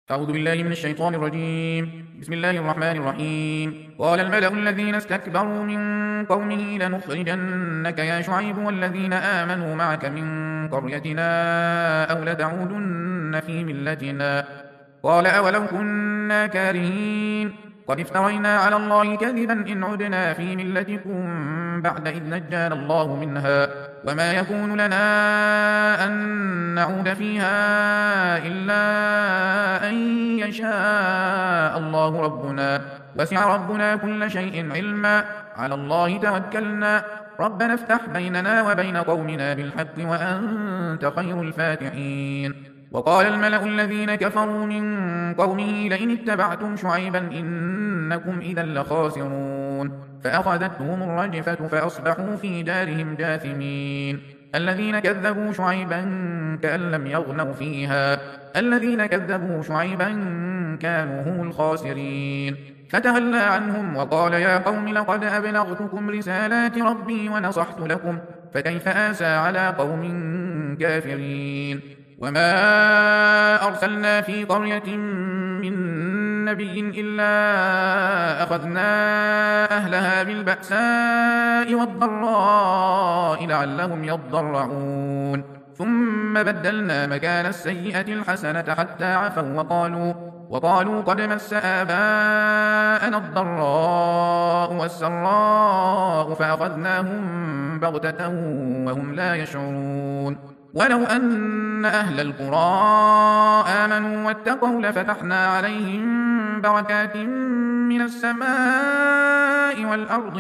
أعوذ بالله من الشيطان الرجيم. بسم الله الرحمن الرحيم. قال الملأ الذين استكبروا من قومه لنخرجنك يا شعيب والذين آمنوا معك من قريتنا أو لتعودن في ملتنا. قال أولو كنا كارهين قد افترينا على الله كذبا إن عدنا في ملتكم بعد إذ نجانا الله منها وما يكون لنا أن نعود فيها إلا أن يشاء الله ربنا وسع ربنا كل شيء علما على الله توكلنا ربنا افتح بيننا وبين قومنا بالحق وأنت خير الفاتحين. وقال الملأ الذين كفروا من قومه لئن اتبعتم شعيبا إنكم إذا لخاسرون فأخذتهم الرجفة فأصبحوا في دارهم جاثمين. الذين كذبوا شعيبا كأن لم يغنوا فيها الذين كذبوا شعيبا كانوا هم الخاسرين. فتولى عنهم وقال يا قوم لقد أبلغتكم رسالات ربي ونصحت لكم فكيف آسى على قوم كافرين. وما أرسلنا في قرية من نبي إلا أخذنا أهلها بالبأساء والضراء لعلهم يضرعون ثم بدلنا مكان السيئة الحسنة حتى عفوا وقالوا قد مس آباءنا الضراء والسراء فأخذناهم بغتة وهم لا يشعرون. ولو أن أهل القرى آمنوا واتقوا لفتحنا عليهم بركات من السماء والأرض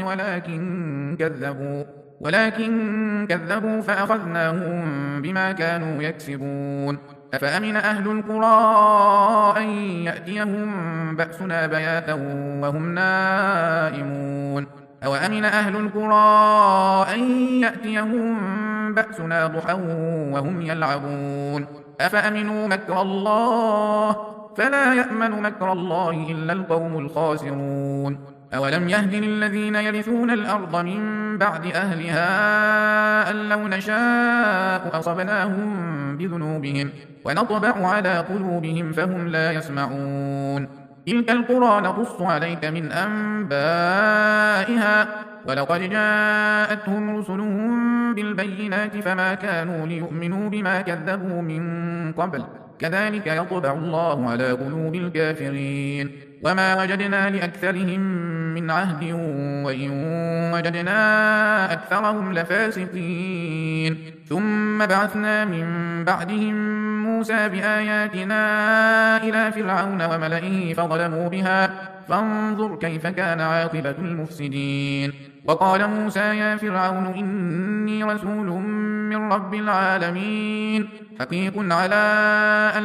ولكن كذبوا فأخذناهم بما كانوا يكسبون. أفأمن أهل القرى أن يأتيهم بأسنا بياتا وهم نائمون أو أمن أهل القرى أن يأتيهم بأسنا ضحى وهم يلعبون أفأمنوا مكر الله فلا يأمن مكر الله إلا القوم الخاسرون. أولم يهد للذين يرثون الأرض من بعد أهلها أن لو نشاء أصبناهم بذنوبهم ونطبع على قلوبهم فهم لا يسمعون. تلك القرى نقص عليك من أنبائها ولقد جاءتهم رسلهم بالبينات فما كانوا ليؤمنوا بما كذبوا من قبل كذلك يطبع الله على قلوب الكافرين. وما وجدنا لأكثرهم من عهد وإن وجدنا أكثرهم لفاسقين. ثم بعثنا من بعدهم موسى بآياتنا إلى فرعون وملئه فظلموا بها فانظر كيف كان عاقبة المفسدين. وقال موسى يا فرعون إني رسول من رب العالمين حقيق على أن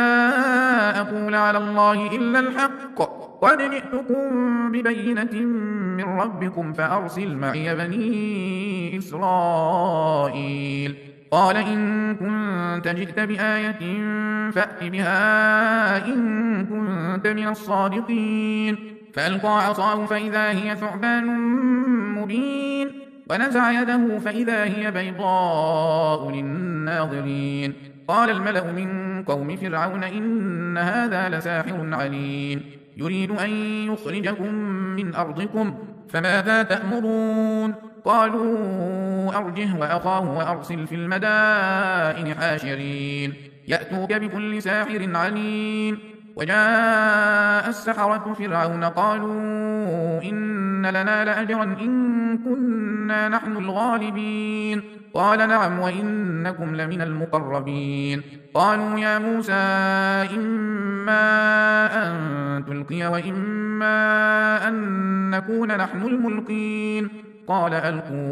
لا أقول على الله إلا الحق قد جئتكم ببينة من ربكم فأرسل معي بني إسرائيل. قال إن كنت جئت بآية فأت بها إن كنت من الصادقين. فألقى عصاه فإذا هي ثعبان مبين ونزع يده فإذا هي بيضاء للناظرين. قال الملأ من قوم فرعون إن هذا لساحر عليم يريد أن يخرجكم من أرضكم فماذا تأمرون. قالوا أرجه وأخاه وأرسل في المدائن حاشرين يأتوك بكل ساحر عليم. وجاء السحرة فرعون قالوا إن لنا لأجرا إن كنا نحن الغالبين. قال نعم وإنكم لمن المقربين. قالوا يا موسى إما أن تلقي وإما أن نكون نحن الملقين. قال ألقوا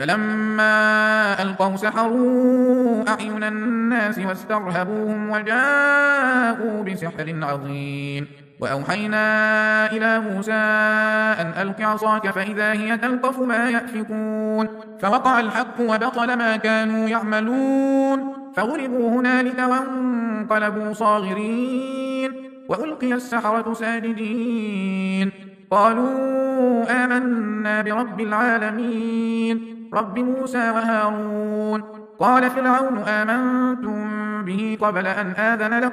فلما ألقوا سحروا أعين الناس واسترهبوهم وجاءوا بسحر عظيم. وأوحينا إلى موسى أن ألق عصاك فإذا هي تلقف ما يأفكون فوقع الحق وبطل ما كانوا يعملون فغلبوا هنالك وانقلبوا صاغرين وألقي السحرة ساجدين قالوا آمنا برب العالمين رب موسى وهارون. قال فرعون آمنتم به قبل أن آذن لكم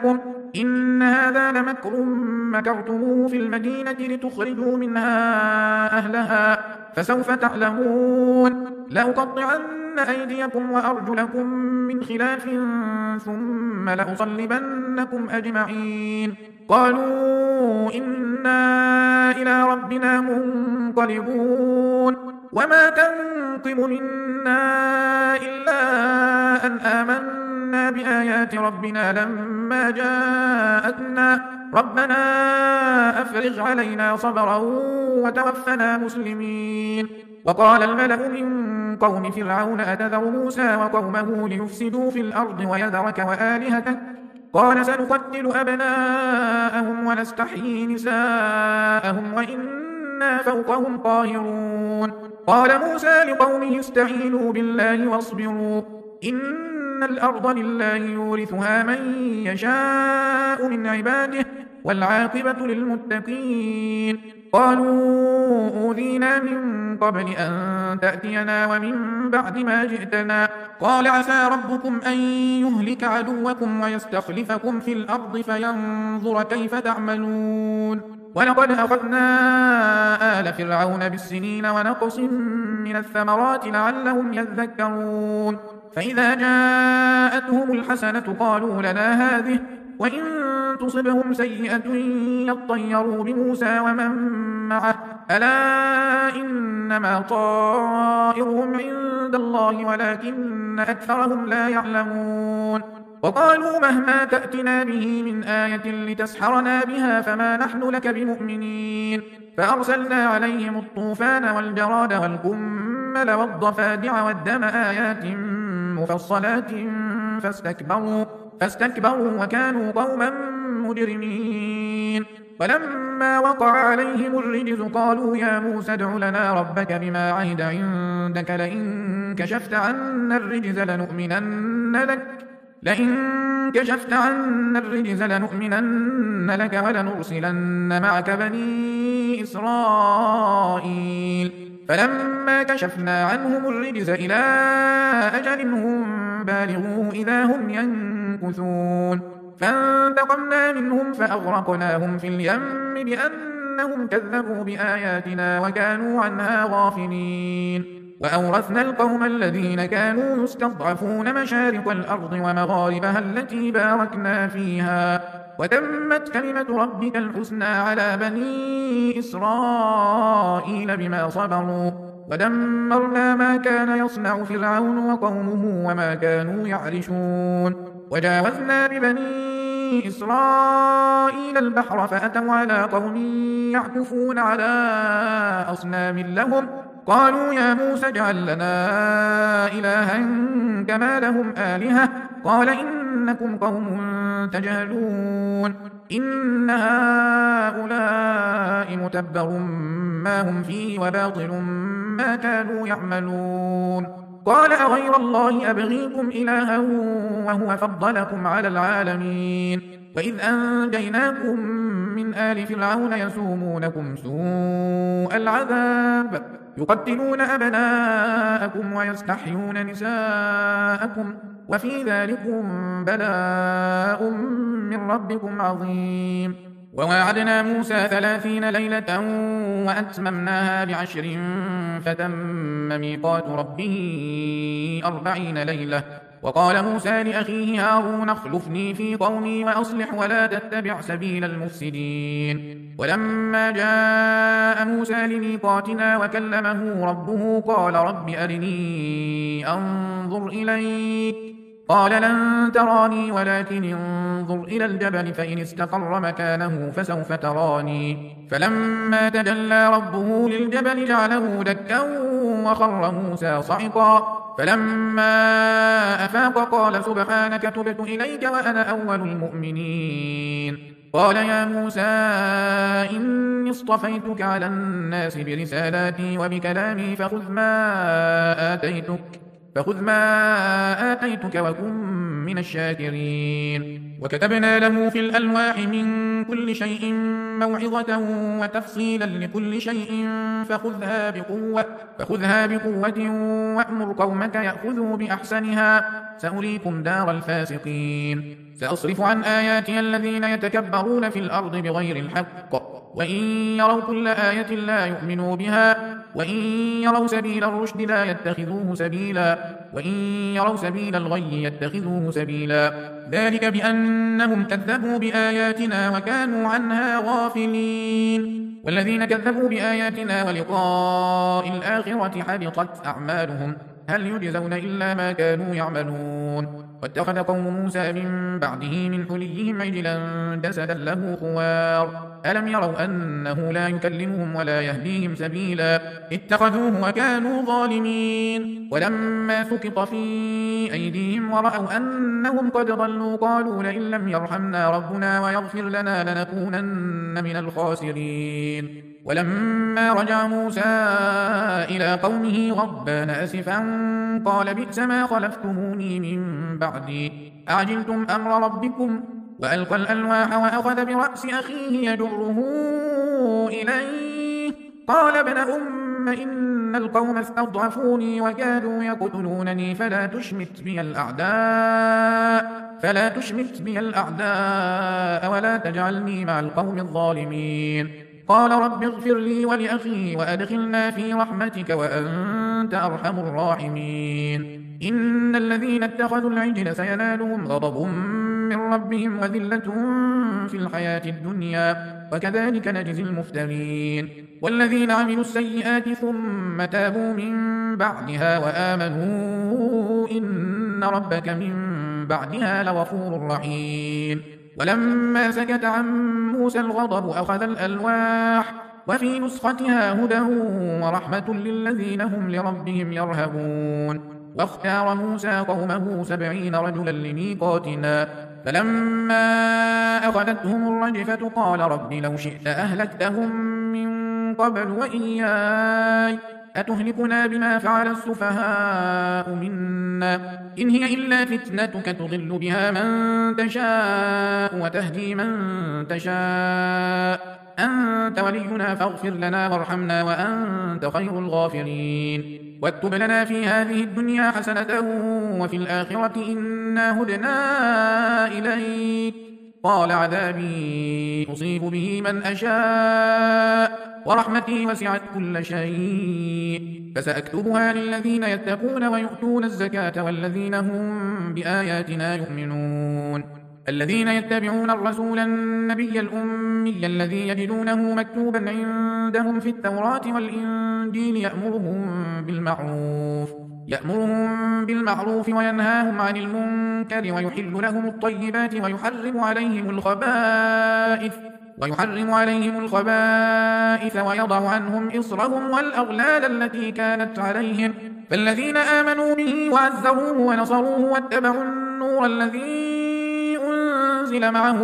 إن هذا لمكر مكرتموه في المدينة لتخرجوا منها أهلها فسوف تعلمون لأقطعن أيديكم وأرجلكم من خلاف ثم لأصلبنكم أجمعين قالوا إنا إلى ربنا منقلبون وما تنقم منا إلا أن آمنا بآيات ربنا لما جاءتنا ربنا أفرغ علينا صبرا وتوفنا مسلمين وقال الملأ من قوم فرعون أتذر موسى وقومه ليفسدوا في الأرض ويذرك وآلهتك قال سنقتل أبناءهم ونستحيي نساءهم وإنا فوقهم قاهرون قال موسى لقومه استعينوا بالله واصبروا إن الأرض لله يورثها من يشاء من عباده والعاقبة للمتقين قالوا أوذينا من قبل أن تأتينا ومن بعد ما جئتنا قال عسى ربكم أن يهلك عدوكم ويستخلفكم في الأرض فينظر كيف تعملون ولقد أخذنا آل فرعون بالسنين ونقص من الثمرات لعلهم يذكرون فإذا جاءتهم الحسنة قالوا لنا هذه وإن تصبهم سيئة يطيروا بموسى ومن معه ألا إنما طائرهم عند الله ولكن أكثرهم لا يعلمون وقالوا مهما تأتنا به من آية لتسحرنا بها فما نحن لك بمؤمنين فأرسلنا عليهم الطوفان والجراد والقمل والضفادع والدم آيات مفصلات فاستكبروا وكانوا قوما مجرمين ولما وقع عليهم الرجز قالوا يا موسى ادع لنا ربك بما عهد عندك لئن كشفت عنا الرجز لنؤمنن لك ولنرسلن معك بني إسرائيل فلما كشفنا عنهم الرجز إلى أجل هم بالغوه إذا هم ينكثون فانتقمنا منهم فأغرقناهم في اليم بأنهم كذبوا بآياتنا وكانوا عنها غافلين وأورثنا القوم الذين كانوا يستضعفون مشارق الأرض ومغاربها التي باركنا فيها وتمت كلمة ربك الحسنى على بني إسرائيل بما صبروا ودمرنا ما كان يصنع فرعون وقومه وما كانوا يعرشون وجاوزنا ببني إسرائيل البحر فأتوا على قوم يعكفون على أصنام لهم قالوا يا موسى اجعل لنا إلها كما لهم آلهة قال إنكم قوم تجهلون إن هؤلاء متبر ما هم فيه وباطل ما كانوا يعملون قال أغير الله أبغيكم إلها وهو فضلكم على العالمين وإذ أنجيناكم من آل فرعون يسومونكم سوء العذاب يقتلون أبناءكم ويستحيون نساءكم وفي ذلكم بلاء من ربكم عظيم وواعدنا موسى 30 ليلة وأتممناها ب10 فتم ميقات ربه 40 ليلة وقال موسى لأخيه هارون اخلفني في قومي وأصلح ولا تتبع سبيل المفسدين ولما جاء موسى لميقاتنا وكلمه ربه قال رب أرني أنظر إليك قال لن تراني ولكن انظر إلى الجبل فإن استقر مكانه فسوف تراني فلما تجلى ربه للجبل جعله دكا وخر موسى صعقا فلما أفاق قال سبحانك تبت إليك وأنا أول المؤمنين قال يا موسى إني اصطفيتك على الناس برسالاتي وبكلامي فخذ ما آتيتك وكن من الشاكرين. وكتبنا له في الألواح من كل شيء موعظة وتفصيلا لكل شيء فخذها بقوة وأمر قومك يأخذوا بأحسنها سأريكم دار الفاسقين. سأصرف عن آياتي الذين يتكبرون في الأرض بغير الحق وإن يروا كل آية لا يؤمنوا بها وإن يروا سبيل الرشد لا يتخذوه سبيلا وإن يروا سبيل الغي يتخذوه سبيلا ذلك بأنهم كذبوا بآياتنا وكانوا عنها غافلين. والذين كذبوا بآياتنا ولقاء الآخرة حبطت أعمالهم هل يجزون إلا ما كانوا يعملون. واتخذ قوم موسى من بعده من حليهم عجلا جسدا له خوار ألم يروا أنه لا يكلمهم ولا يهديهم سبيلا اتخذوه وكانوا ظالمين. ولما سقط في أيديهم ورأوا أنهم قد ضلوا قالوا لئن لم يرحمنا ربنا ويغفر لنا لنكونن من الخاسرين. ولما رجع موسى إلى قومه غضبان أسفا قال بئس ما خلفتموني من بعدي أعجلتم أمر ربكم وألقى الألواح وأخذ برأس أخيه يجره إليه قال ابن أم إن القوم استضعفوني وكادوا يقتلونني فلا تشمت بي الأعداء ولا تجعلني مع القوم الظالمين. قال رب اغفر لي ولأخي وأدخلنا في رحمتك وأنت أرحم الراحمين. إن الذين اتخذوا العجل سينالهم غضب من ربهم وذلة في الحياة الدنيا وكذلك نجزي المفترين. والذين عملوا السيئات ثم تابوا من بعدها وآمنوا إن ربك من بعدها لغفور رحيم. ولما سكت عن موسى الغضب أخذ الألواح وفي نسختها هدى ورحمة للذين هم لربهم يرهبون. واختار موسى قومه 70 رجلا لميقاتنا فلما أخذتهم الرجفة قال رب لو شئت أهلكتهم من قبل وإياي أتهلكنا بما فعل السفهاء منا إن هي إلا فتنتك تضل بها من تشاء وتهدي من تشاء أنت ولينا فاغفر لنا وارحمنا وأنت خير الغافرين. واكتب لنا في هذه الدنيا حسنة وفي الآخرة إنا هدنا إليك قال عذابي أصيب به من أشاء ورحمتي وسعت كل شيء فسأكتبها للذين يتقون ويؤتون الزكاة والذين هم بآياتنا يؤمنون. الذين يتبعون الرسول النبي الأمي الذي يجدونه مكتوبا عندهم في التوراة والإنجيل يأمرهم بالمعروف وينهاهم عن المنكر ويحل لهم الطيبات ويحرم عليهم الخبائث ويضع عنهم إصرهم والأغلال التي كانت عليهم فالذين آمنوا به وعزروه ونصروه واتبعوا النور الذي أنزل معه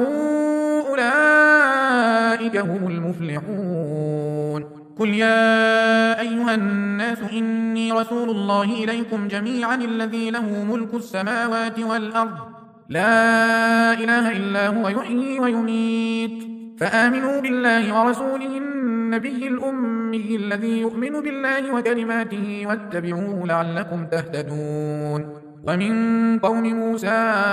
أولئك هم المفلحون. قل يا أيها الناس إني رسول الله إليكم جميعا الذي له ملك السماوات والأرض لا إله إلا هو يحيي ويميت فآمنوا بالله ورسوله النبي الأمي الذي يؤمن بالله وكلماته واتبعوه لعلكم تهتدون. ومن قوم موسى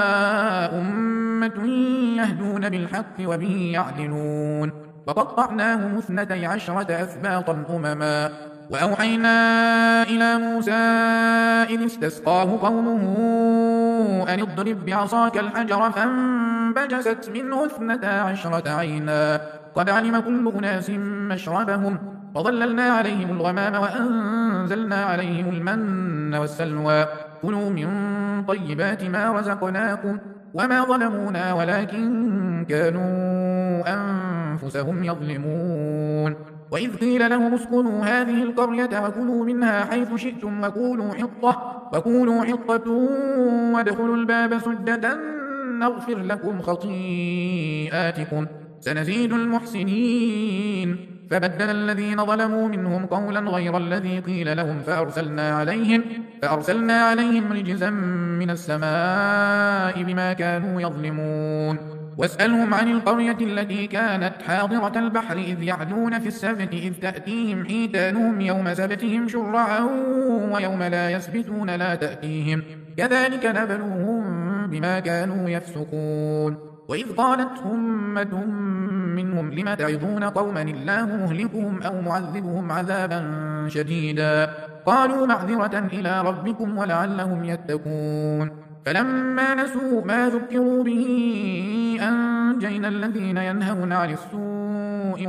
أمة يهدون بالحق وبه يعدلون وقطعناهم 12 أسباطا أمما. وأوحينا إلى موسى إذ استسقاه قومه أن اضرب بعصاك الحجر فانبجست منه 12 عينا قد علم كل أناس مشربهم وظللنا عليهم الغمام وأنزلنا عليهم المن والسلوى كلوا من طيبات ما رزقناكم وما ظلمونا ولكن كانوا أنفسهم يظلمون. وإذ قيل لهم اسكنوا هذه القرية وكلوا منها حيث شئتم وقولوا حطة وادخلوا الباب سجدا نغفر لكم خطيئاتكم سنزيد المحسنين. فبدل الذين ظلموا منهم قولا غير الذي قيل لهم فأرسلنا عليهم رجزا من السماء بما كانوا يظلمون واسألهم عن القرية التي كانت حاضرة البحر إذ يعدون في السبت إذ تأتيهم حيتانهم يوم سبتهم شرعا ويوم لا يسبتون لا تأتيهم كذلك نبلوهم بما كانوا يفسقون وإذ قالت أمة منهم لم تعظون قوما الله مهلكهم أو معذبهم عذابا شديدا قالوا معذرة إلى ربكم ولعلهم يتقون فلما نسوا ما ذكروا به أنجينا الذين ينهون عن السوء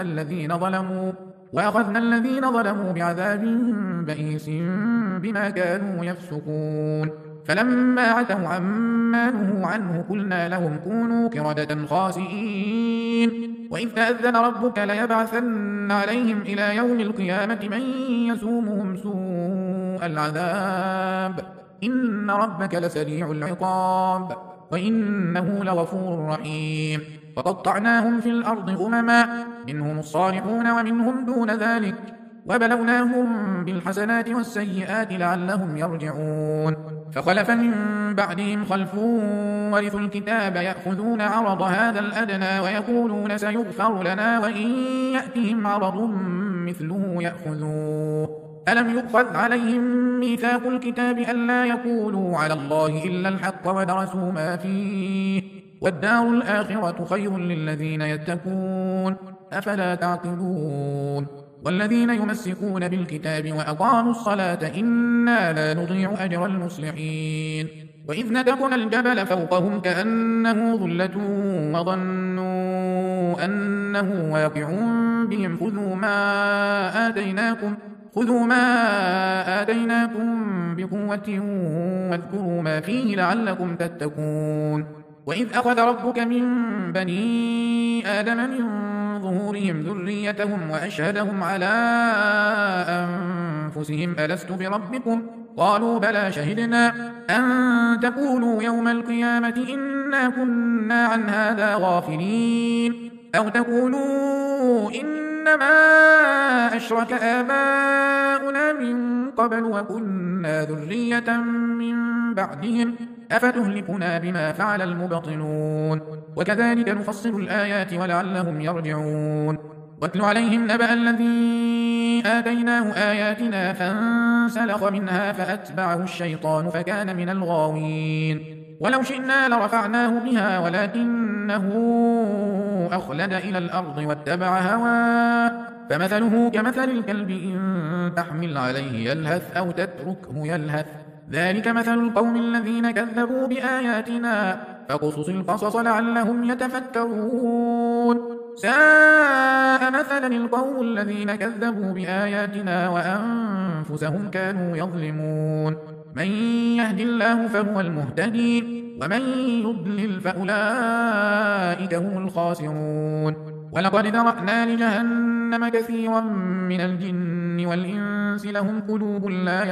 وأخذنا الذين ظلموا بعذاب بئيس بما كانوا يفسقون فلما عتوا عما نهوا عنه قلنا لهم كونوا قردة خاسئين وإذ تأذن ربك ليبعثن عليهم إلى يوم القيامة من يسومهم سوء العذاب إن ربك لسريع العقاب وإنه لغفور رحيم وقطعناهم في الأرض أمما منهم الصالحون ومنهم دون ذلك وبلوناهم بالحسنات والسيئات لعلهم يرجعون فخلف من بعدهم خلف ورثوا الكتاب يأخذون عرض هذا الأدنى ويقولون سيغفر لنا وإن يأتهم عرض مثله يأخذوه ألم يؤخذ عليهم ميثاق الكتاب ألا يقولوا على الله إلا الحق ودرسوا ما فيه والدار الآخرة خير للذين يتقون أفلا تعقلون والذين يمسكون بالكتاب وأقاموا الصلاة إنا لا نضيع أجر المصلحين وإذ نتقنا الجبل فوقهم كأنه ظلة وظنوا أنه واقع بهم خذوا ما آتيناكم بقوة واذكروا ما فيه لعلكم تتقون وإذ أخذ ربك من بني آدم من ظهورهم ذريتهم وأشهدهم على أنفسهم ألست بربكم قالوا بلى شهدنا أن تقولوا يوم القيامة إنا كنا عن هذا غافلين أو تقولوا إنما أشرك آباؤنا من قبل وكنا ذرية من بعدهم أفتهلكنا بما فعل المبطلون وكذلك نفصل الآيات ولعلهم يرجعون واتل عليهم نبأ الذي آتيناه آياتنا فانسلخ منها فأتبعه الشيطان فكان من الغاوين ولو شئنا لرفعناه بها ولكنه أخلد إلى الأرض واتبع هواه فمثله كمثل الكلب إن تحمل عليه يلهث أو تتركه يلهث ذلك مثل القوم الذين كذبوا بآياتنا فقصص القصص لعلهم يتفكرون ساء مثلا القوم الذين كذبوا بآياتنا وأنفسهم كانوا يظلمون من يهد الله فهو المهتدي ومن يضلل فأولئك هم الخاسرون ولقد ذرأنا لجهنم كثيرا من الجن والإنس لهم قلوب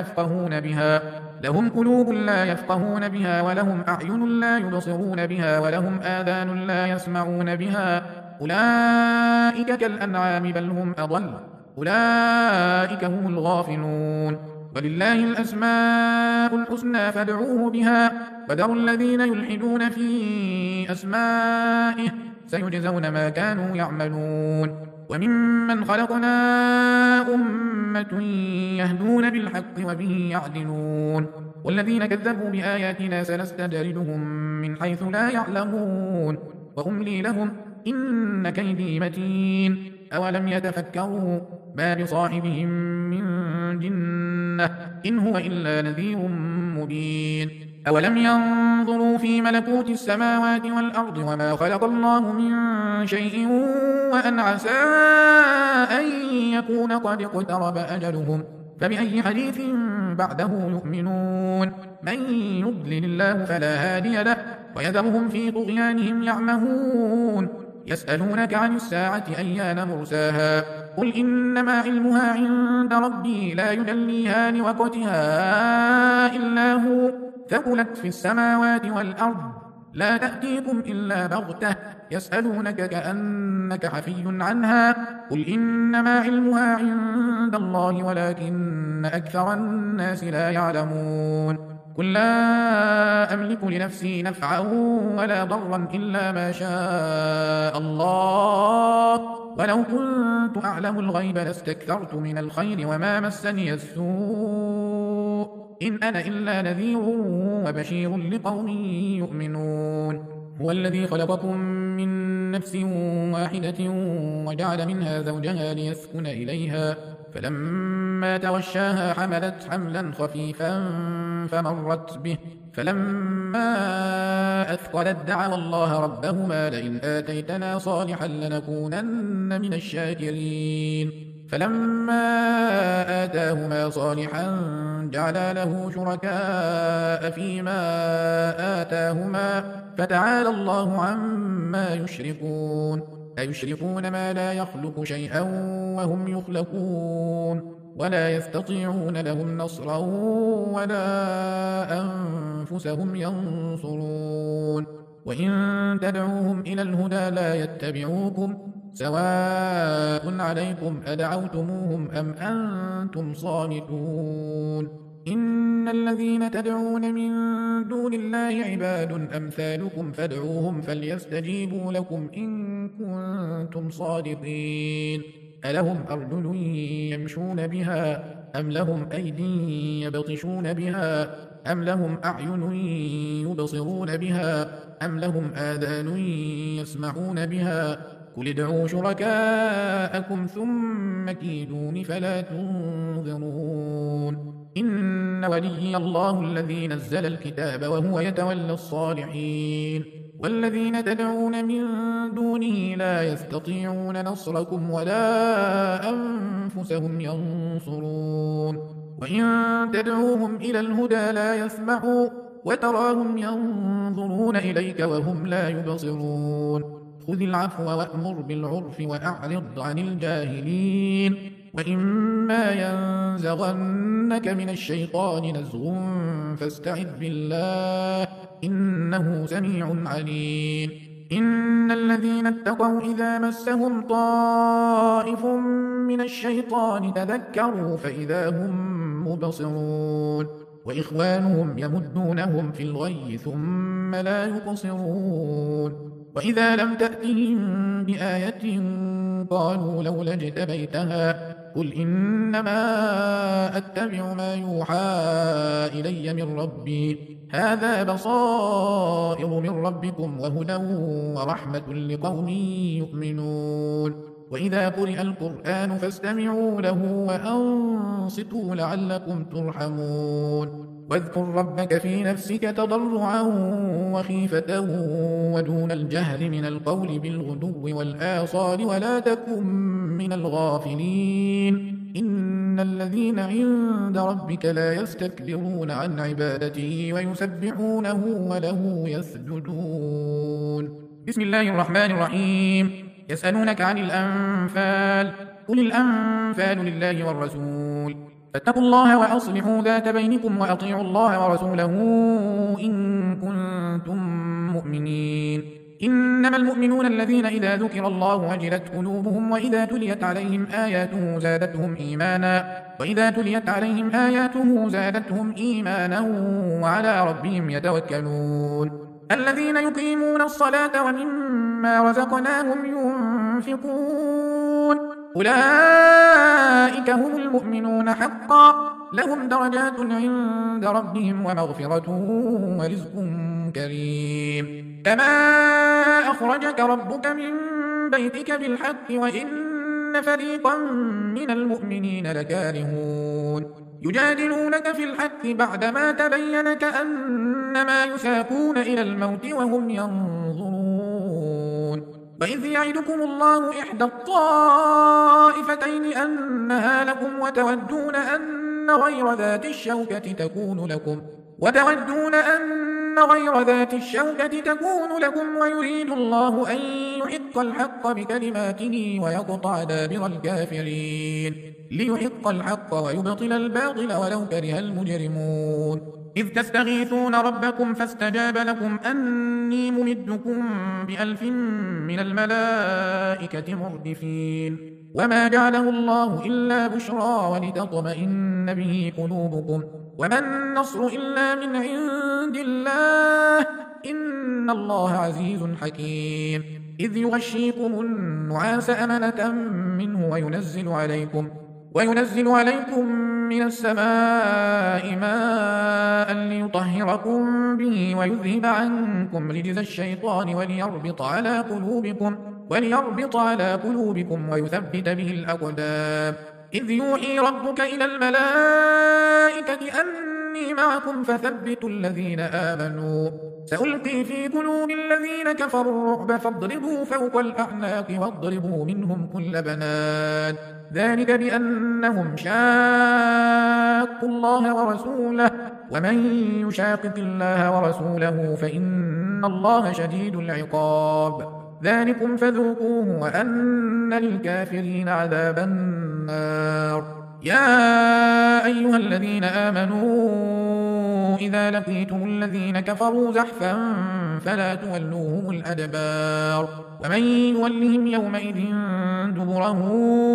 لا يفقهون بها ولهم أعين لا يبصرون بها ولهم آذان لا يسمعون بها أولئك كالأنعام بل هم أضل أولئك هم الغافلون ولله الأسماء الحسنى فادعوه بها وذروا الذين يلحدون في أسمائه سيجزون ما كانوا يعملون وممن خلقنا أمة يهدون بالحق وبه يعدلون والذين كذبوا بآياتنا سنستدرجهم من حيث لا يعلمون وأملي لهم إن كيدي متين أولم يتفكروا ما بصاحبهم من جنة إن هو إلا نذير مبين أولم ينظروا في ملكوت السماوات والأرض وما خلق الله من شيء وأن عسى أن يكون قد اقترب أجلهم فبأي حديث بعده يؤمنون من يضلل الله فلا هادي له ويذرهم في طغيانهم يعمهون يسألونك عن الساعة أيان مرساها قل إنما علمها عند ربي لا يجليها لوقتها إلا هو ثقلت في السماوات والأرض لا تأتيكم إلا بغتة يسألونك كأنك حفي عنها قل إنما علمها عند الله ولكن أكثر الناس لا يعلمون قل لا أملك لنفسي نفعا ولا ضرا إلا ما شاء الله ولو كنت أعلم الغيب لاستكثرت من الخير وما مسني السوء إن أنا إلا نذير وبشير لقوم يؤمنون هو الذي خلقكم من نفس واحدة وجعل منها زوجها ليسكن إليها فلما توشاها حملت حملا خفيفا فمرت به فلما أثقلت دعوا الله ربهما لئن آتيتنا صالحا لنكونن من الشاكرين فلما آتاهما صالحا جعلا له شركاء فيما آتاهما فتعالى الله عما يشركون أيشركون ما لا يخلق شيئا وهم يخلقون ولا يستطيعون لهم نصرا ولا أنفسهم ينصرون وإن تدعوهم إلى الهدى لا يتبعوكم سواء عليكم أدعوتموهم أم أنتم صامتون إن الذين تدعون من دون الله عباد أمثالكم فادعوهم فليستجيبوا لكم إن كنتم صادقين ألهم أرجل يمشون بها أم لهم أيدي يبطشون بها أم لهم أعين يبصرون بها أم لهم آذان يسمعون بها قل ادعوا شركاءكم ثم كيدون فلا تنظرون إن ولي الله الذي نزل الكتاب وهو يتولى الصالحين والذين تدعون من دونه لا يستطيعون نصركم ولا أنفسهم ينصرون وإن تدعوهم إلى الهدى لا يسمعوا وتراهم ينظرون إليك وهم لا يبصرون خذ العفو وأمر بالعرف وأعرض عن الجاهلين وإما ينزغنك من الشيطان نزغ فاستعذ بالله إنه سميع عليم إن الذين اتقوا إذا مسهم طائف من الشيطان تذكروا فإذا هم مبصرون وإخوانهم يمدونهم في الغي ثم لا يقصرون وإذا لم تأتهم بآية قالوا لولا اجتبيتها قل إنما أتبع ما يوحى إلي من ربي هذا بصائر من ربكم وهدى ورحمة لقوم يؤمنون وإذا قرئ القرآن فاستمعوا له وأنصتوا لعلكم ترحمون واذكر ربك في نفسك تضرعا وخيفة ودون الجهل من القول بالغدو والآصال ولا تكن من الغافلين إن الذين عند ربك لا يستكبرون عن عبادته ويسبحونه وله يسجدون بسم الله الرحمن الرحيم يسألونك عن الأنفال قل الأنفال لله والرسول فاتقوا الله وأصلحوا ذات بينكم وأطيعوا الله ورسوله إن كنتم مؤمنين إنما المؤمنون الذين إذا ذكر الله وجلت قلوبهم وإذا تليت عليهم آياته زادتهم إيمانا وعلى ربهم يتوكلون الذين يقيمون الصلاة ومما رزقناهم ينفقون أولئك هم المؤمنون حقا لهم درجات عند ربهم ومغفرة ورزق كريم كما أخرجك ربك من بيتك بالحق وإن فريقا من المؤمنين لكارهون يجادلونك في الحق بعدما تبين كأنما يساقون إلى الموت وهم ينظرون وإذ يعدكم الله إحدى الطائفتين أنها لكم وتودون أن غير ذات الشوكة تكون لكم ويريد الله أن يحق الحق بكلماته ويقطع دابر الكافرين ليحق الحق ويبطل الباطل ولو كره المجرمون إذ تستغيثون ربكم فاستجاب لكم أني ممدكم ب1000 من الملائكة مردفين وما جعله الله إلا بشرى ولتطمئن به قلوبكم وما النصر إلا من عند الله إن الله عزيز حكيم إذ يغشيكم النعاس أمنة منه وينزل عليكم من السماء ماء ليطهركم به ويذهب عنكم رجز الشيطان وليربط على قلوبكم ويثبت به الأقدام إذ يوحي ربك إلى الملائكة أني معكم فثبتوا الذين آمنوا سألقي في قلوب الذين كفروا الرعب فاضربوا فوق الأعناق واضربوا منهم كل بنان ذلك بأنهم شاقوا الله ورسوله ومن يشاقق الله ورسوله فإن الله شديد العقاب ذلكم فذوقوه وأن للكافرين عذاب النار يا أيها الذين آمنوا إذا لقيتم الذين كفروا زحفا فلا تولوهم الأدبار ومن يولهم يومئذ دبره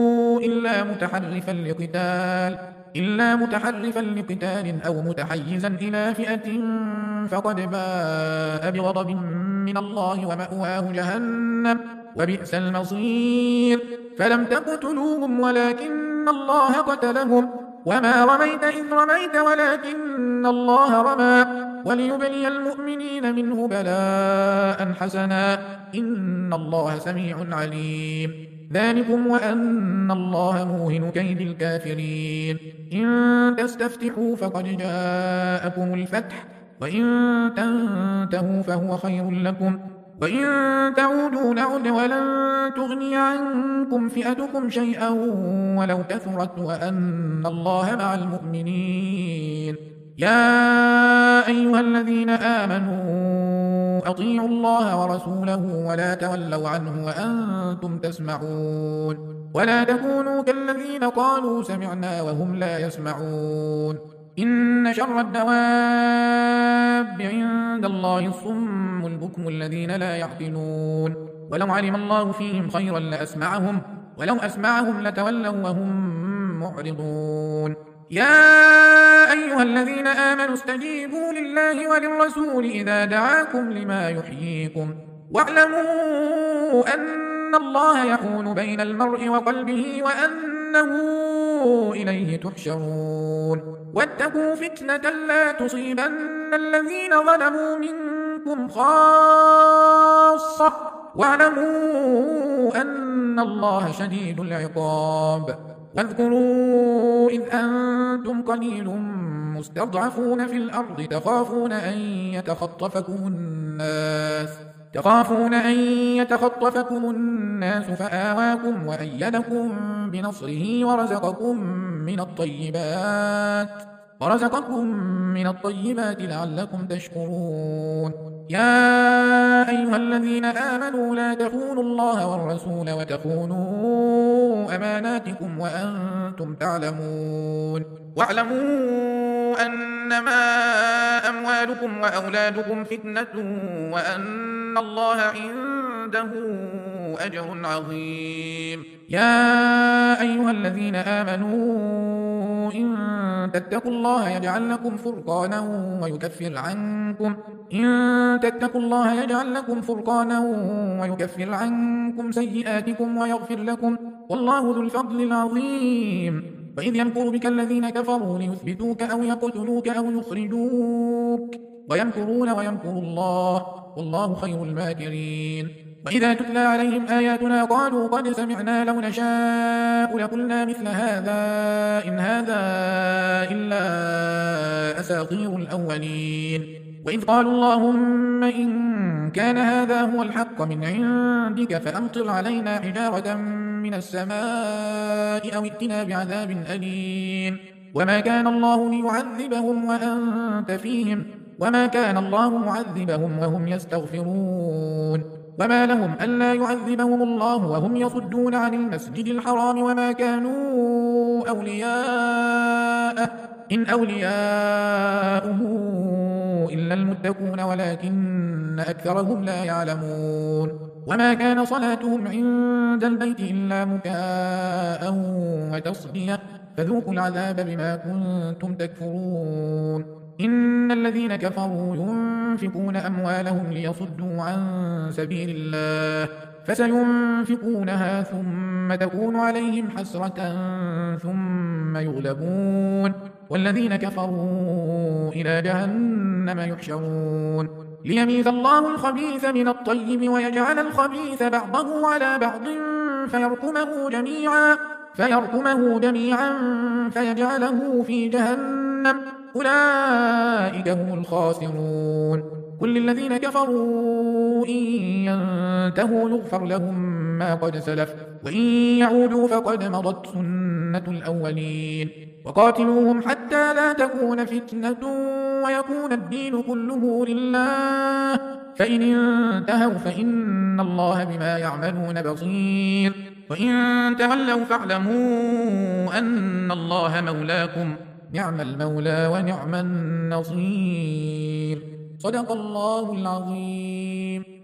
إلا متحرفا لقتال أو متحيزا إلى فئة فقد باء بغضب من الله ومأواه جهنم وبئس المصير فلم تقتلوهم ولكن الله قتلهم وما رميت إذ رميت ولكن الله رمى وليبلي المؤمنين منه بلاء حسنا إن الله سميع عليم ذلكم وأن الله موهن كيد الكافرين إن تستفتحوا فقد جاءكم الفتح وإن تنتهوا فهو خير لكم وإن تعودوا نعد ولن تغني عنكم فئتكم شيئا ولو كثرت وأن الله مع المؤمنين يا أيها الذين آمنوا أطيعوا الله ورسوله ولا تولوا عنه وأنتم تسمعون ولا تكونوا كالذين قالوا سمعنا وهم لا يسمعون إن شر الدواب عند الله الصم البكم الذين لا يعقلون ولو علم الله فيهم خيرا لأسمعهم ولو أسمعهم لتولوا وهم معرضون يا أيها الذين آمنوا استجيبوا لله وللرسول إذا دعاكم لما يحييكم واعلموا أن الله يحول بين المرء وقلبه وأنه إليه تحشرون واتقوا فتنة لا تصيبن الذين ظلموا منكم خاصة واعلموا أن الله شديد العقاب واذكروا إذ أنتم قليل مستضعفون في الأرض تخافون أن يتخطفكم الناس فآواكم وأيدكم بنصره ورزقكم من الطيبات لعلكم تشكرون يا أيها الذين آمنوا لا تخونوا الله والرسول وتخونوا أماناتكم وأنتم تعلمون واعلموا أنما أموالكم وأولادكم فتنة وأن الله عنده أجر عظيم يا أيها الذين آمنوا إن تتقوا الله يجعل لكم فرقانا ويكفر عنكم سيئاتكم ويغفر لكم والله ذو الفضل العظيم وإذ يمكر بك الذين كفروا ليثبتوك أو يقتلوك أو يخرجوك ويمكرون ويمكر الله والله خير الماكرين وإذا تتلى عليهم آياتنا قالوا قد سمعنا لو نشاء لقلنا مثل هذا إن هذا إلا أساطير الأولين وإذ قالوا اللهم إن كان هذا هو الحق من عندك فأمطر علينا حجارة من السماء أو ائتنا بعذاب أليم وما كان الله ليعذبهم وأنت فيهم وما كان الله معذبهم وهم يستغفرون وما لهم ألا يعذبهم الله وهم يصدون عن المسجد الحرام وما كانوا أولياءه إن أولياؤه إلا المتقون ولكن أكثرهم لا يعلمون وما كان صلاتهم عند البيت إلا مكاء وتصدية فذوقوا العذاب بما كنتم تكفرون. إن الذين كفروا ينفقون أموالهم ليصدوا عن سبيل الله فسينفقونها ثم تكون عليهم حسرة ثم يغلبون والذين كفروا إلى جهنم يحشرون ليميز الله الخبيث من الطيب ويجعل الخبيث بعضه على بعض فيركمه جميعا فيجعله في جهنم أولئك هم الخاسرون. قل للذين كفروا إن ينتهوا يغفر لهم ما قد سلف وإن يعودوا فقد مضت سنة الأولين وقاتلوهم حتى لا تكون فتنة ويكون الدين كله لله فإن انتهوا فإن الله بما يعملون بصير وإن تولوا فاعلموا أن الله مولاكم نعم المولى ونعم النصير. صدق الله العظيم.